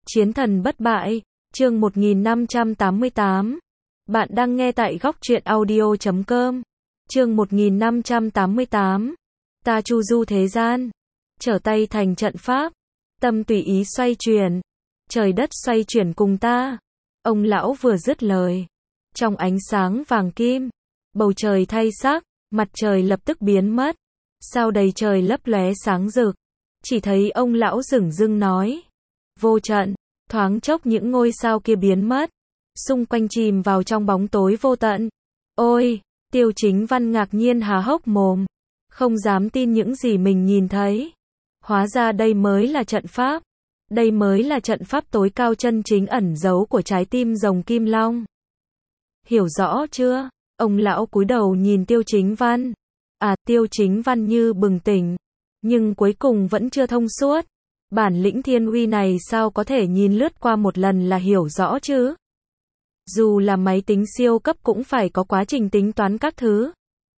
Chiến thần bất bại, chương 1588. Bạn đang nghe tại góc truyện audio.com. Chương 1588. Ta chu du thế gian, trở tay thành trận pháp, tâm tùy ý xoay chuyển, trời đất xoay chuyển cùng ta. Ông lão vừa dứt lời, trong ánh sáng vàng kim, bầu trời thay sắc, mặt trời lập tức biến mất, sao đầy trời lấp lóe sáng rực. Chỉ thấy ông lão dửng dưng nói: vô trận. Thoáng chốc những ngôi sao kia biến mất, xung quanh chìm vào trong bóng tối vô tận. Ôi, Tiêu Chính Văn ngạc nhiên há hốc mồm, không dám tin những gì mình nhìn thấy. Hóa ra đây mới là trận pháp, đây mới là trận pháp tối cao chân chính ẩn giấu của trái tim rồng Kim Long. Hiểu rõ chưa? Ông lão cúi đầu nhìn Tiêu Chính Văn. Tiêu Chính Văn như bừng tỉnh, nhưng cuối cùng vẫn chưa thông suốt. Bản lĩnh thiên uy này sao có thể nhìn lướt qua một lần là hiểu rõ chứ? Dù là máy tính siêu cấp cũng phải có quá trình tính toán các thứ.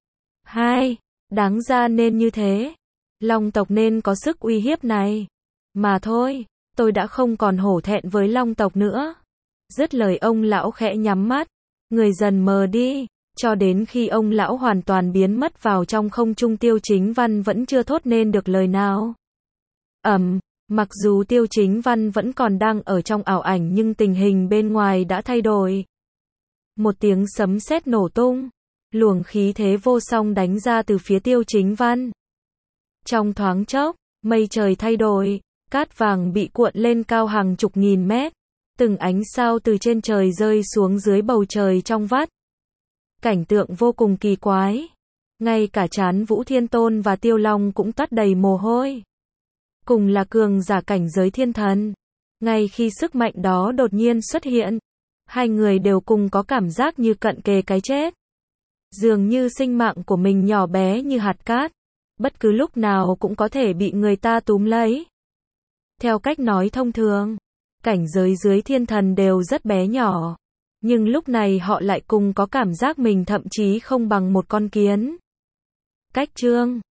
Đáng ra nên như thế. Long tộc nên có sức uy hiếp này. Mà thôi, tôi đã không còn hổ thẹn với Long tộc nữa. Dứt lời ông lão khẽ nhắm mắt, người dần mờ đi, cho đến khi ông lão hoàn toàn biến mất vào trong không trung. Tiêu Chính Văn vẫn chưa thốt nên được lời nào. Mặc dù Tiêu Chính Văn vẫn còn đang ở trong ảo ảnh nhưng tình hình bên ngoài đã thay đổi. Một tiếng sấm sét nổ tung, luồng khí thế vô song đánh ra từ phía Tiêu Chính Văn. Trong thoáng chốc, mây trời thay đổi, cát vàng bị cuộn lên cao hàng chục nghìn mét, từng ánh sao từ trên trời rơi xuống dưới bầu trời trong vắt. Cảnh tượng vô cùng kỳ quái, ngay cả trán Vũ Thiên Tôn và Tiêu Long cũng toát đầy mồ hôi. Cùng là cường giả cảnh giới thiên thần, ngay khi sức mạnh đó đột nhiên xuất hiện, hai người đều cùng có cảm giác như cận kề cái chết. Dường như sinh mạng của mình nhỏ bé như hạt cát, bất cứ lúc nào cũng có thể bị người ta túm lấy. Theo cách nói thông thường, cảnh giới dưới thiên thần đều rất bé nhỏ, nhưng lúc này họ lại cùng có cảm giác mình thậm chí không bằng một con kiến. Cách chương